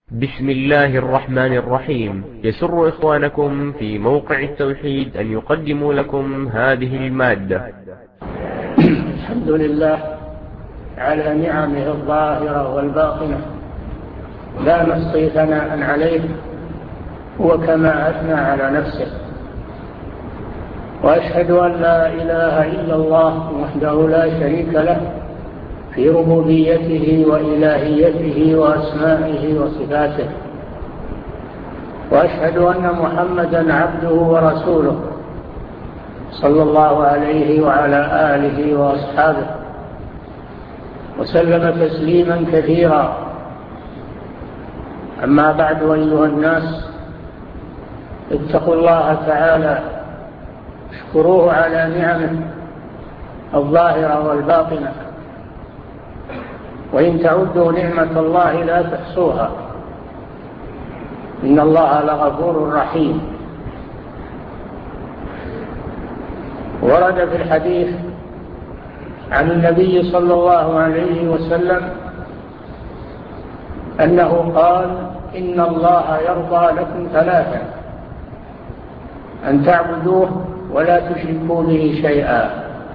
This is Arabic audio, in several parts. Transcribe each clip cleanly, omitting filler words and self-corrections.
بسم الله الرحمن الرحيم. يسر إخوانكم في موقع التوحيد أن يقدموا لكم هذه المادة. الحمد لله على نعمه الظاهرة والباطنة، لا نحصي ثناء عليه، وكما أثنى على نفسه. وأشهد أن لا إله إلا الله وحده لا شريك له في ربوبيته وإلهيته وأسمائه وصفاته. وأشهد أن محمدا عبده ورسوله صلى الله عليه وعلى آله وأصحابه وسلم تسليما كثيرا. أما بعد، أيها الناس، اتقوا الله تعالى، اشكروه على نعمه الظاهرة والباطنة، وإن تعدوا نعمة الله لا تحصوها، إن الله لغفور رحيم. ورد في الحديث عن النبي صلى الله عليه وسلم أنه قال: إن الله يرضى لكم ثلاثا: أن تعبدوه ولا تشركوا به شيئا،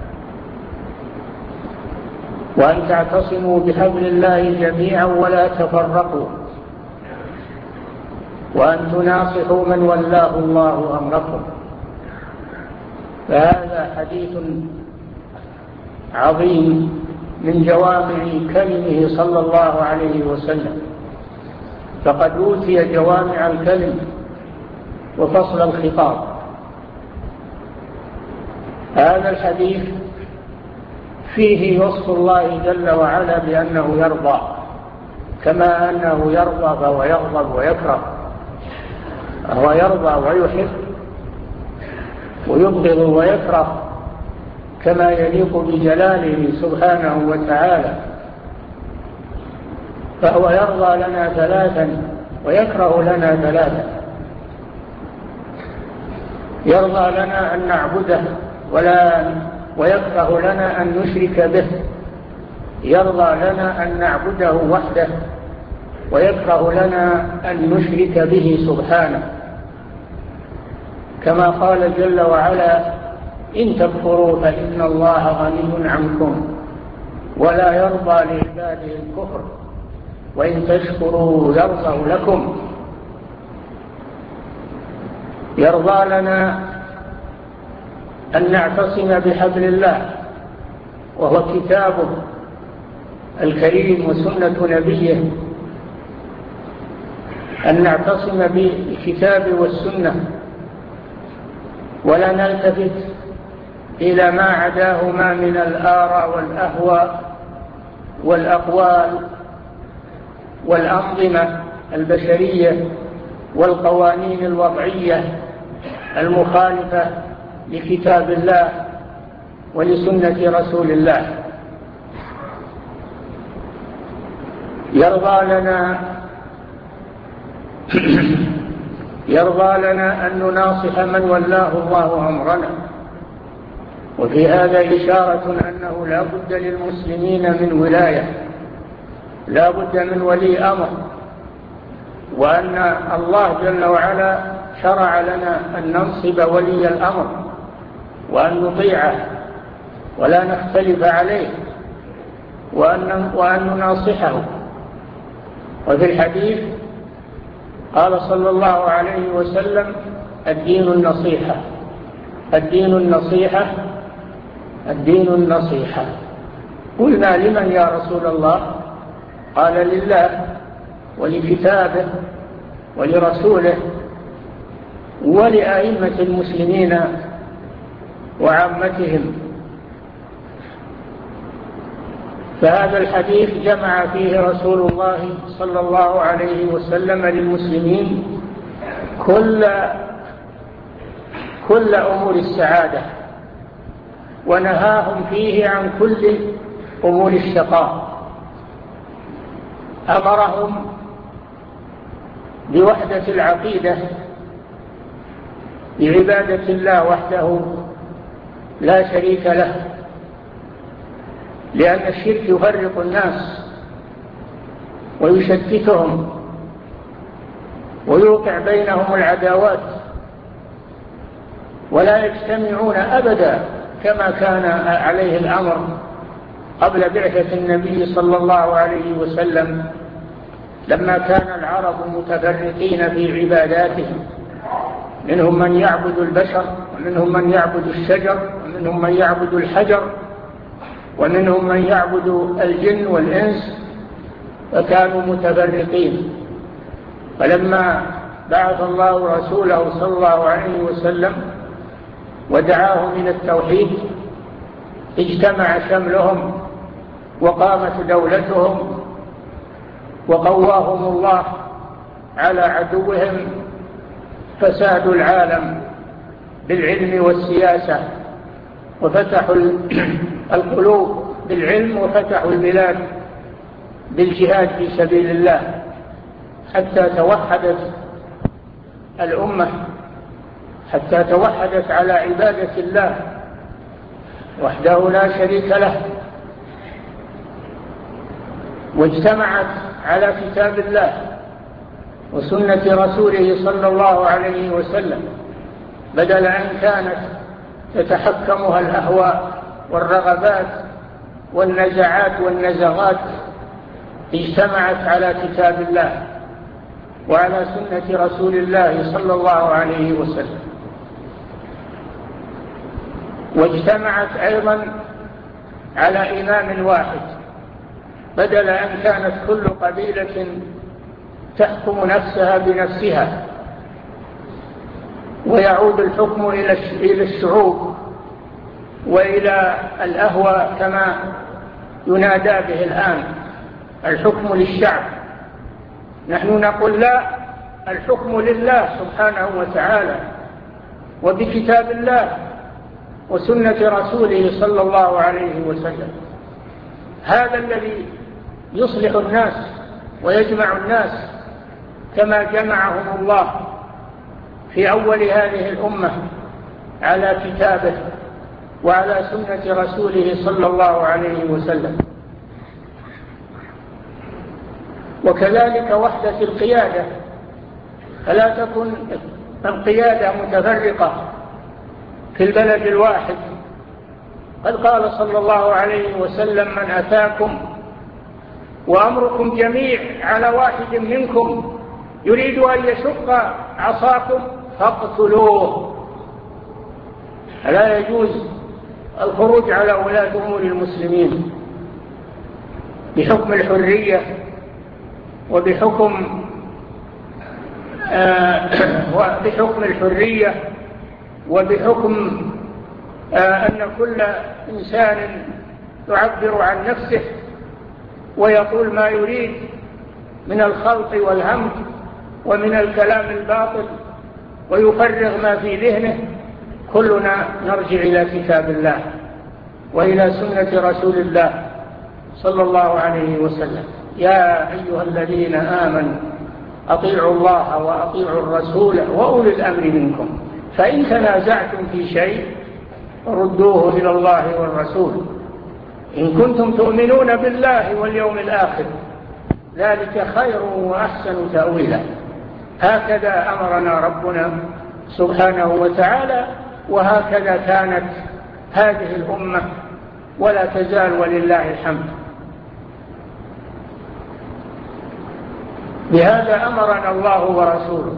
وأن تعتصموا بحبل الله جميعا ولا تفرقوا، وأن تناصحوا من ولاه الله أمركم. فهذا حديث عظيم من جوامع كلمه صلى الله عليه وسلم، فقد أوتي جوامع الكلم وفصل الخطاب. هذا الحديث فيه وصف الله جل وعلا بأنه يرضى، كما أنه يرضى فهو يغضب ويكره، هو يرضى ويحب ويبغض ويكره كما يليق بجلاله سبحانه وتعالى. فهو يرضى لنا ثلاثا ويكره لنا ثلاثا: يرضى لنا أن نعبده ويكره لنا أن نشرك به، يرضى لنا أن نعبده وحده ويكره لنا أن نشرك به سبحانه، كما قال جل وعلا: إن تكفروا فإن الله غني عنكم ولا يرضى لعباده الكفر وإن تشكروا يرضه لكم. يرضى لنا أن نعتصم بحبل الله، وهو كتابه الكريم وسنة نبيه، أن نعتصم بالكتاب والسنة ولا نلتفت إلى ما عداهما من الآراء والأهواء والأقوال والأنظمة البشرية والقوانين الوضعية المخالفة لكتاب الله ولسنة رسول الله. يرضى لنا أن نناصح من ولاه الله أمرنا، وفي هذا إشارة أنه لا بد للمسلمين من ولاية، لا بد من ولي أمر، وأن الله جل وعلا شرع لنا أن ننصب ولي الأمر وأن نطيعه ولا نختلف عليه، وأن نناصحه. وفي الحديث قال صلى الله عليه وسلم: الدين النصيحة، الدين النصيحة، الدين النصيحة. قلنا: لمن يا رسول الله؟ قال: لله ولكتابه ولرسوله ولأئمة المسلمين وعامتهم. فهذا الحديث جمع فيه رسول الله صلى الله عليه وسلم للمسلمين كل أمور السعادة، ونهاهم فيه عن كل أمور الشقاء. أمرهم بوحدة العقيدة، بعبادة الله وحده لا شريك له، لأن الشرك يفرق الناس ويشتتهم ويوقع بينهم العداوات، ولا يجتمعون أبدا كما كان عليه الأمر قبل بعثة النبي صلى الله عليه وسلم، لما كان العرب متفرقين في عباداتهم، منهم من يعبد البشر، ومنهم من يعبد الشجر، ومنهم من يعبد الحجر، ومنهم من يعبد الجن والإنس، فكانوا متفرقين. فلما بعث الله رسوله صلى الله عليه وسلم ودعاهم إلى التوحيد اجتمع شملهم وقامت دولتهم، وقواهم الله على عدوهم، فسادوا العالم بالعلم والسياسة، وفتحوا القلوب بالعلم، وفتحوا البلاد بالجهاد في سبيل الله، حتى توحدت الأمة، حتى توحدت على عبادة الله وحده لا شريك له، واجتمعت على كتاب الله وسنة رسوله صلى الله عليه وسلم، بدل أن كانت تتحكمها الأهواء والرغبات والنزعات والنزغات. اجتمعت على كتاب الله وعلى سنة رسول الله صلى الله عليه وسلم، واجتمعت أيضا على إمام واحد، بدل أن كانت كل قبيلة تحكم نفسها بنفسها، ويعود الحكم إلى الشعوب وإلى الأهواء كما ينادى به الآن، الحكم للشعب. نحن نقول لا، الحكم لله سبحانه وتعالى وبكتاب الله وسنة رسوله صلى الله عليه وسلم. هذا الذي يصلح الناس ويجمع الناس كما جمعهم الله في أول هذه الأمة على كتابه وعلى سنة رسوله صلى الله عليه وسلم. وكذلك وحدة القيادة، فلا تكن القيادة متفرقة في البلد الواحد. قد قال صلى الله عليه وسلم: من أتاكم وأمركم جميع على واحد منكم يريد أن يشق عصاكم فاقتلوه. لا يجوز الخروج على ولاة أمور المسلمين بحكم الحرية وبحكم الحرية وبحكم أن كل إنسان يعبر عن نفسه ويقول ما يريد من الخلط والهمج ومن الكلام الباطل ويفرغ ما في ذهنه. كلنا نرجع إلى كتاب الله وإلى سنة رسول الله صلى الله عليه وسلم. يا أيها الذين آمنوا أطيعوا الله وأطيعوا الرسول وأولي الأمر منكم، فإن تنازعتم في شيء ردوه إلى الله والرسول إن كنتم تؤمنون بالله واليوم الآخر، ذلك خير وأحسن تأويلا. هكذا أمرنا ربنا سبحانه وتعالى، وهكذا كانت هذه الأمة ولا تزال ولله الحمد. بهذا أمرنا الله ورسوله،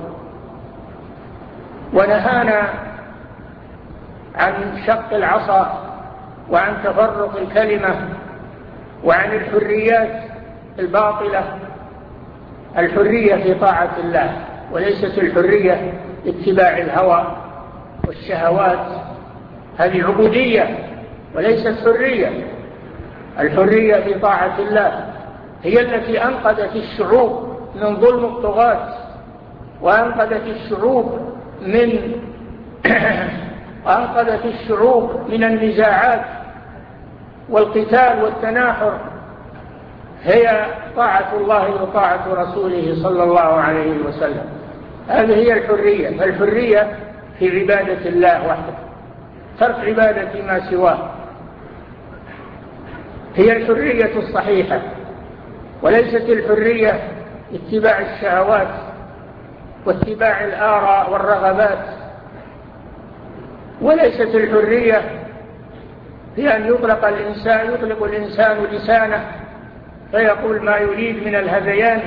ونهانا عن شق العصا وعن تفرق الكلمة وعن الحريات الباطلة. الحرية في طاعة الله، وليست الحرية اتباع الهوى والشهوات. هذه عبودية وليست حرية. الحرية في طاعة الله هي التي أنقذت الشعوب من ظلم الطغاة، وأنقذت الشعوب من النزاعات والقتال والتناحر. هي طاعة الله وطاعة رسوله صلى الله عليه وسلم. هذه هي الحرية. الحرية في عبادة الله وحده، ترك عبادة ما سواه، هي الحرية الصحيحة، وليست الحرية اتباع الشهوات واتباع الآراء والرغبات. وليست الحرية هي أن يطلق الإنسان لسانه فيقول ما يريد من الهذيان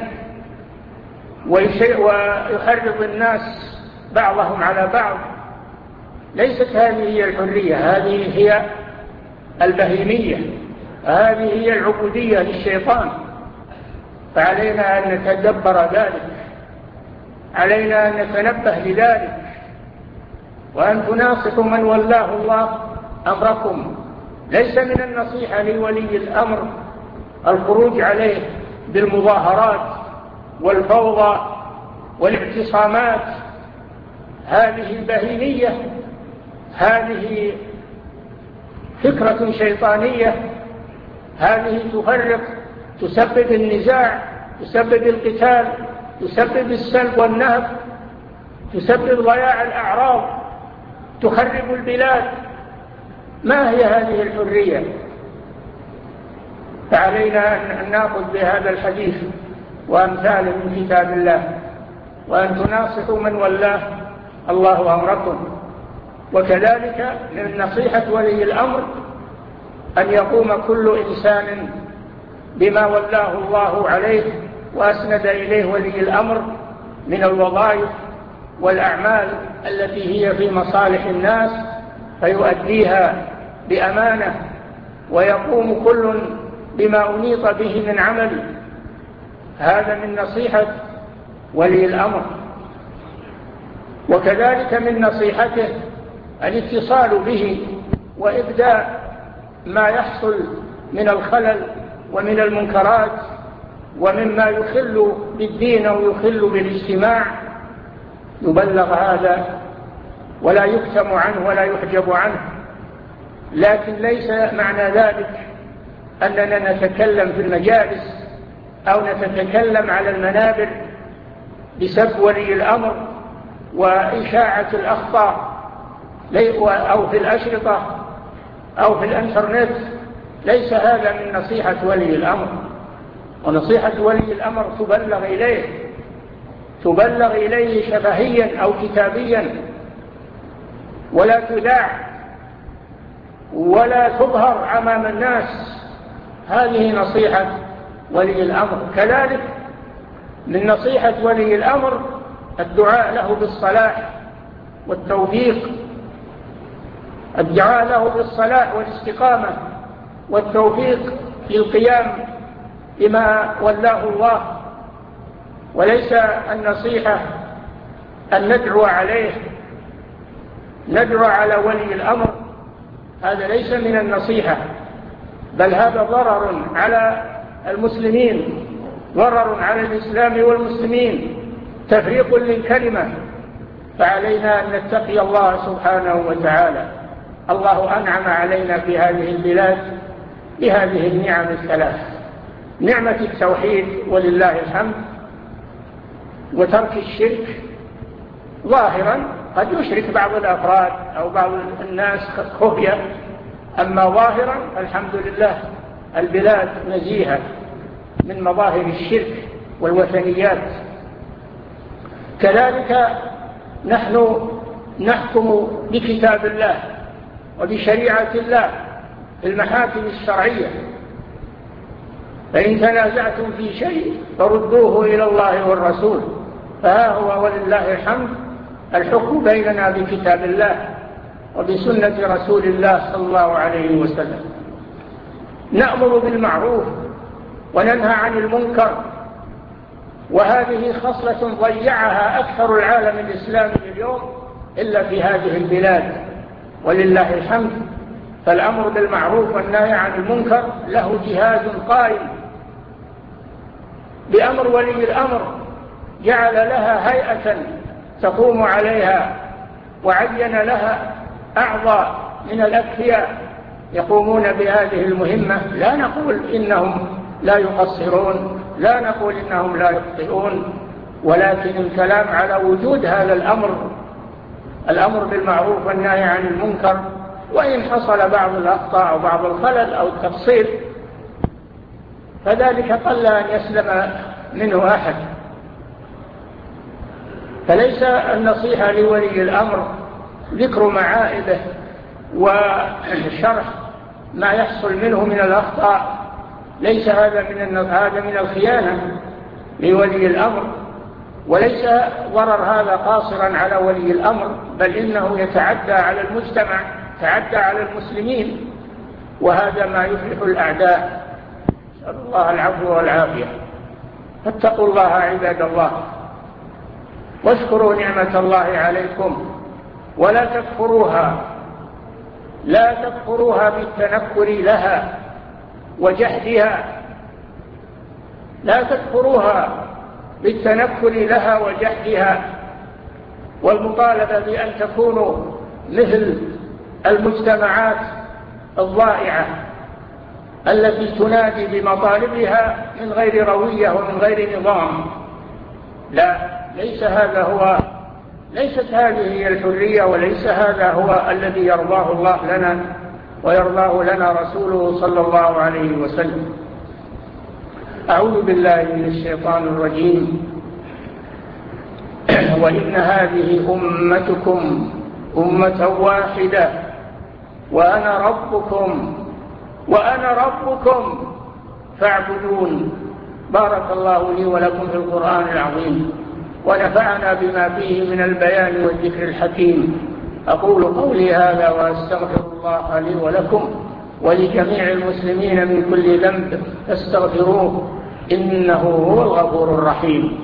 ويحرض الناس بعضهم على بعض. ليست هذه هي الحرية، هذه هي البهيمية، هذه هي العبودية للشيطان. فعلينا أن نتدبر ذلك، علينا أن نتنبه لذلك، وأن تناصحوا من ولاه الله أمركم. ليس من النصيحة لولي الأمر الخروج عليه بالمظاهرات والفوضى والاعتصامات. هذه بهيمية، هذه فكرة شيطانية، هذه تفرق، تسبب النزاع، تسبب القتال، تسبب السلب والنهب، تسبب ضياع الأعراض، تخرب البلاد. ما هي هذه الحرية؟ فعلينا أن نأخذ بهذا الحديث وأمثاله من كتاب الله، وأن تناصحوا من ولاه الله أمركم. وكذلك من نصيحة ولي الأمر أن يقوم كل إنسان بما ولاه الله عليه وأسند إليه ولي الأمر من الوظائف والأعمال التي هي في مصالح الناس، فيؤديها بأمانة، ويقوم كل بما أنيط به من عمل. هذا من نصيحة ولي الأمر. وكذلك من نصيحته الاتصال به وإبداء ما يحصل من الخلل ومن المنكرات ومما يخل بالدين أو يخل بالاجتماع، يبلغ هذا ولا يكتم عنه ولا يحجب عنه. لكن ليس معنى ذلك أننا نتكلم في المجالس أو نتكلم على المنابر بسب ولي الأمر وإشاعة الأخطاء، أو في الأشرطة أو في الإنترنت. ليس هذا من نصيحة ولي الأمر. ونصيحة ولي الأمر تبلغ إليه شفهيا أو كتابيا، ولا تذاع ولا تظهر أمام الناس. هذه نصيحة ولي الأمر. كذلك من نصيحة ولي الأمر الدعاء له بالصلاح والتوفيق، الدعاء له بالصلاح والاستقامة والتوفيق في القيام بما ولاه الله. وليس النصيحة أن ندعو عليه، ندعو على ولي الأمر، هذا ليس من النصيحة، بل هذا ضرر على المسلمين، ضرر على الإسلام والمسلمين، تفريق للكلمة. فعلينا أن نتقي الله سبحانه وتعالى. الله أنعم علينا في هذه البلاد بهذه النعم الثلاث: نعمة التوحيد ولله الحمد، وترك الشرك ظاهرا. قد يشرك بعض الأفراد أو بعض الناس خفية، أما ظاهرا الحمد لله البلاد نزيهة من مظاهر الشرك والوثنيات. كذلك نحن نحكم بكتاب الله وبشريعة الله في المحاكم الشرعية، فإن تنازعتم في شيء فردوه إلى الله والرسول. فها هو ولله الحمد الحكم بيننا بكتاب الله وبسنة رسول الله صلى الله عليه وسلم. نأمر بالمعروف وننهى عن المنكر، وهذه خصلة ضيعها أكثر العالم الإسلامي اليوم إلا في هذه البلاد ولله الحمد. فالأمر بالمعروف والنهي عن المنكر له جهاز قائم بأمر ولي الأمر، جعل لها هيئة تقوم عليها، وعين لها أعضاء من الأكفياء يقومون بهذه المهمة. لا نقول إنهم لا يقصرون، لا نقول إنهم لا يخطئون، ولكن الكلام على وجود هذا الأمر بالمعروف والنهي عن المنكر. وإن حصل بعض الأخطاء أو بعض الخلل أو التقصير فذلك قل أن يسلم منه أحد. فليس النصيحة لولي الأمر ذكر معائبه وشرح ما يحصل منه من الأخطاء، ليس هذا من الخيانة لولي الأمر، وليس ضرر هذا قاصرا على ولي الأمر، بل إنه يتعدى على المجتمع، يتعدى على المسلمين، وهذا ما يفلح الأعداء. نسأل الله العفو والعافية. فاتقوا الله عباد الله، واشكروا نعمة الله عليكم ولا تكفروها، لا تكفروها بالتنكر لها وجحدها، لا تكفروها بالتنكر لها وجحدها والمطالبة بأن تكونوا مثل المجتمعات الضائعة التي تنادي بمطالبها من غير روية ومن غير نظام. لا، ليست هذه هي الحرية، وليس هذا هو الذي يرضاه الله لنا ويرضاه لنا رسوله صلى الله عليه وسلم. أعوذ بالله من الشيطان الرجيم. وإن هذه أمتكم أمة واحدة وأنا ربكم فاعبدون. بارك الله لي ولكم في القرآن العظيم، ونفعنا بما فيه من البيان والذكر الحكيم. أقول قولي هذا وأستغفر الله لي ولكم ولجميع المسلمين من كل ذنب فاستغفروه إنه هو الغفور الرحيم.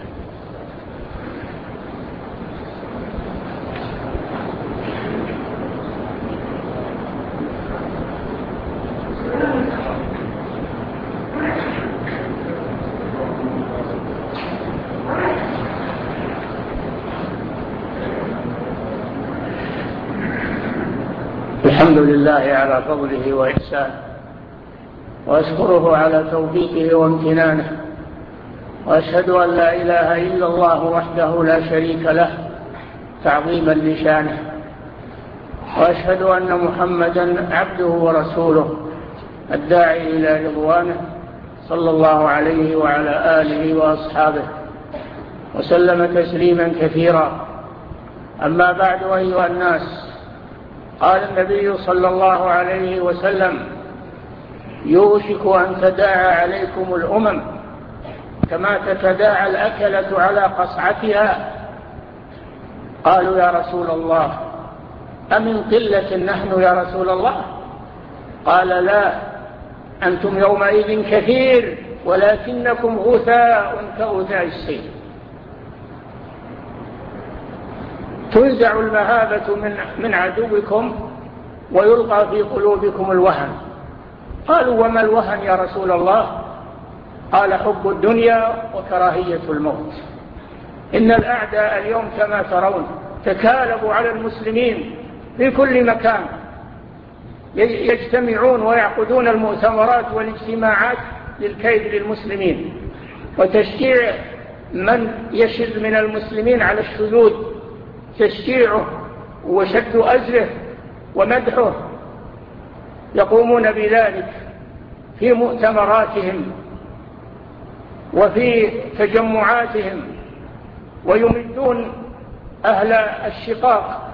الحمد لله على فضله وإحسانه، وأشكره على توفيقه وامتنانه، وأشهد أن لا إله إلا الله وحده لا شريك له تعظيما لشانه، وأشهد أن محمدا عبده ورسوله الداعي إلى رضوانه صلى الله عليه وعلى آله وأصحابه وسلم تسليما كثيرا. أما بعد، أيها الناس، قال النبي صلى الله عليه وسلم: يوشك أن تداعى عليكم الأمم كما تتداعى الأكلة على قصعتها. قالوا: يا رسول الله، أمن قلة نحن يا رسول الله؟ قال: لا، أنتم يومئذ كثير ولكنكم غثاء كغثاء السيل. تنزع المهابة من عدوكم ويلقى في قلوبكم الوهن. قالوا: وما الوهن يا رسول الله؟ قال: حب الدنيا وكراهية الموت. إن الأعداء اليوم كما ترون تكالبوا على المسلمين في كل مكان، يجتمعون ويعقدون المؤتمرات والاجتماعات للكيد للمسلمين وتشجيع من يشذ من المسلمين على الشذوذ، تشجيعه وشد أزره ومدحه. يقومون بذلك في مؤتمراتهم وفي تجمعاتهم، ويمدون أهل الشقاق،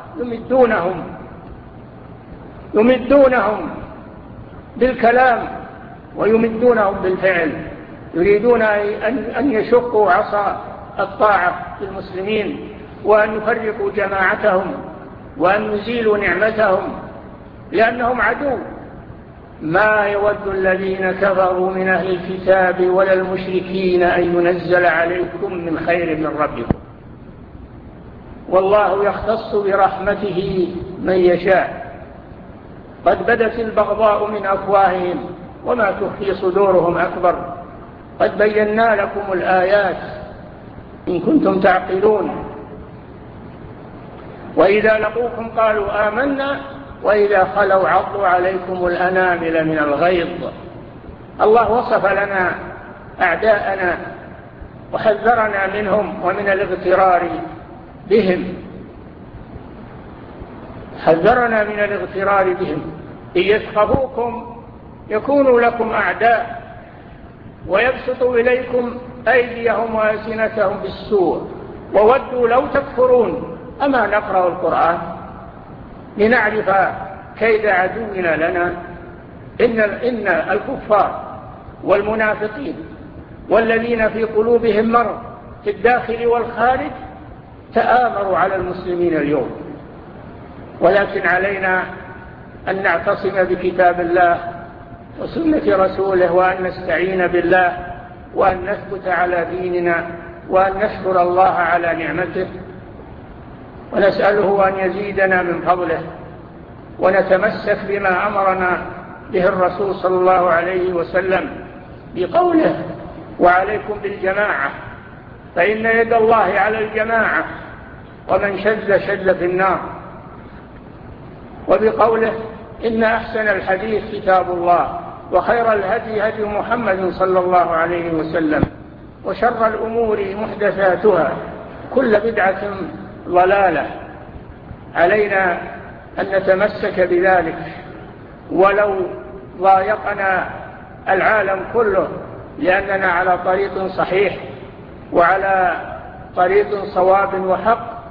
يمدونهم بالكلام ويمدونهم بالفعل. يريدون أن يشقوا عصا الطاعة للمسلمين، وأن يفرقوا جماعتهم، وأن يزيلوا نعمتهم، لأنهم عدو. ما يود الذين كفروا من أهل الكتاب ولا المشركين أن ينزل عليكم من خير من ربكم، والله يختص برحمته من يشاء. قد بدت البغضاء من أفواههم وما تخفي صدورهم أكبر. قد بينا لكم الآيات إن كنتم تعقلون. وإذا لقوكم قالوا آمنا وإذا خلوا عضوا عليكم الأنامل من الغيظ. الله وصف لنا أعداءنا وحذرنا منهم ومن الاغترار بهم، حذرنا من الاغترار بهم. إن يثقفوكم يكونوا لكم أعداء ويبسطوا إليكم أيديهم وألسنتهم بالسوء وودوا لو تكفرون. أما نقرأ القرآن لنعرف كيد عدونا لنا؟ إن الكفار والمنافقين والذين في قلوبهم مرض في الداخل والخارج تآمروا على المسلمين اليوم، ولكن علينا أن نعتصم بكتاب الله وسنة رسوله، وأن نستعين بالله، وأن نثبت على ديننا، وأن نشكر الله على نعمته، ونسأله أن يزيدنا من فضله، ونتمسك بما أمرنا به الرسول صلى الله عليه وسلم بقوله: وعليكم بالجماعة فإن يد الله على الجماعة ومن شذ شذ في النار، وبقوله: إن أحسن الحديث كتاب الله وخير الهدي هدي محمد صلى الله عليه وسلم وشر الأمور محدثاتها كل بدعة ضلالة. علينا أن نتمسك بذلك ولو ضايقنا العالم كله، لأننا على طريق صحيح وعلى طريق صواب وحق،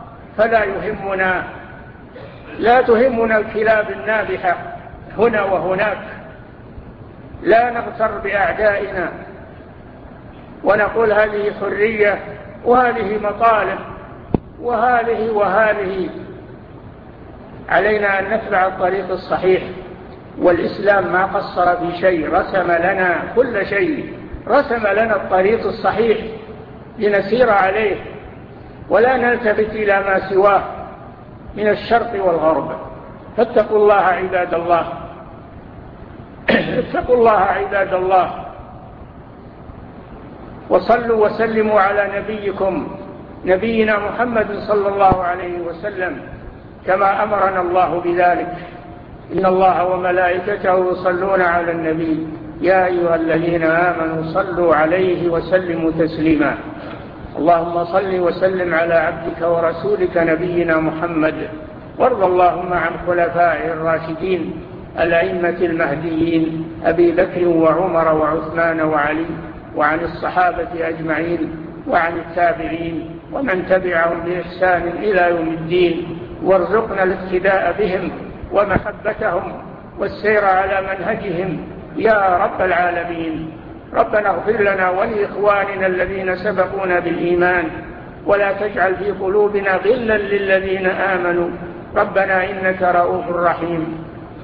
لا تهمنا الكلاب النابحة هنا وهناك. لا نغتر بأعدائنا ونقول هذه حرية وهذه مطالب وهذه. علينا أن نتبع الطريق الصحيح، والإسلام ما قصر في شيء، رسم لنا كل شيء، رسم لنا الطريق الصحيح لنسير عليه ولا نلتفت إلى ما سواه من الشرق والغرب. فاتقوا الله عباد الله، اتقوا الله عباد الله، وصلوا وسلموا على نبينا محمد صلى الله عليه وسلم كما أمرنا الله بذلك. إن الله وملائكته يصلون على النبي يا أيها الذين آمنوا صلوا عليه وسلموا تسليما. اللهم صل وسلم على عبدك ورسولك نبينا محمد، وارض اللهم عن خلفائه الراشدين الأئمة المهديين أبي بكر وعمر وعثمان وعلي، وعن الصحابة أجمعين، وعن التابعين ومن تبعهم بإحسان إلى يوم الدين، وارزقنا الاقتداء بهم ومحبتهم والسير على منهجهم يا رب العالمين. ربنا اغفر لنا ولإخواننا الذين سبقونا بالإيمان، ولا تجعل في قلوبنا غلا للذين آمنوا ربنا إنك رؤوف رحيم.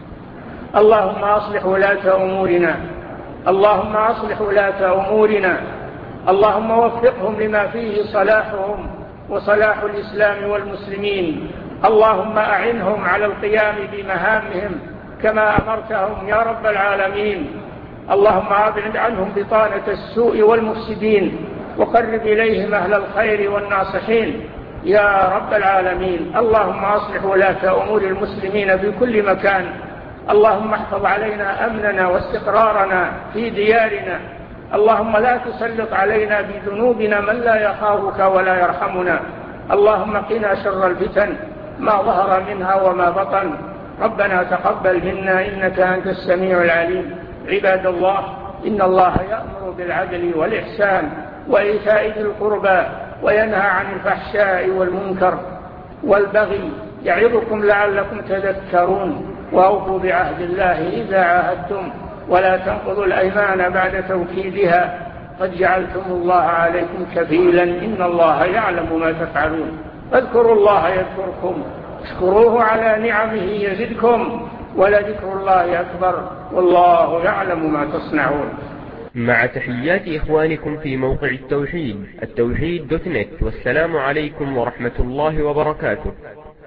اللهم أصلح ولاة أمورنا، اللهم أصلح ولاة أمورنا، اللهم وفقهم لما فيه صلاحهم وصلاح الإسلام والمسلمين. اللهم أعنهم على القيام بمهامهم كما أمرتهم يا رب العالمين. اللهم أبعد عنهم بطانة السوء والمفسدين، وقرب إليهم أهل الخير والناصحين يا رب العالمين. اللهم أصلح ولاة أمور المسلمين في كل مكان. اللهم احفظ علينا أمننا واستقرارنا في ديارنا. اللهم لا تسلط علينا بذنوبنا من لا يخافك ولا يرحمنا. اللهم قنا شر الفتن ما ظهر منها وما بطن. ربنا تقبل منا إنك أنت السميع العليم. عباد الله، إن الله يأمر بالعدل والإحسان وإيتاء ذي القربى وينهى عن الفحشاء والمنكر والبغي يعظكم لعلكم تذكرون. وأوفوا بعهد الله إذا عاهدتم، ولا تنقضوا الأيمان بعد توكيدها، قد جعلتم الله عليكم كفيلا، إن الله يعلم ما تفعلون. فاذكروا الله يذكركم، اشكروه على نعمه يزدكم، ولذكر الله أكبر، والله يعلم ما تصنعون. مع تحيات إخوانكم في موقع التوحيد، التوحيد.net، والسلام عليكم ورحمة الله وبركاته.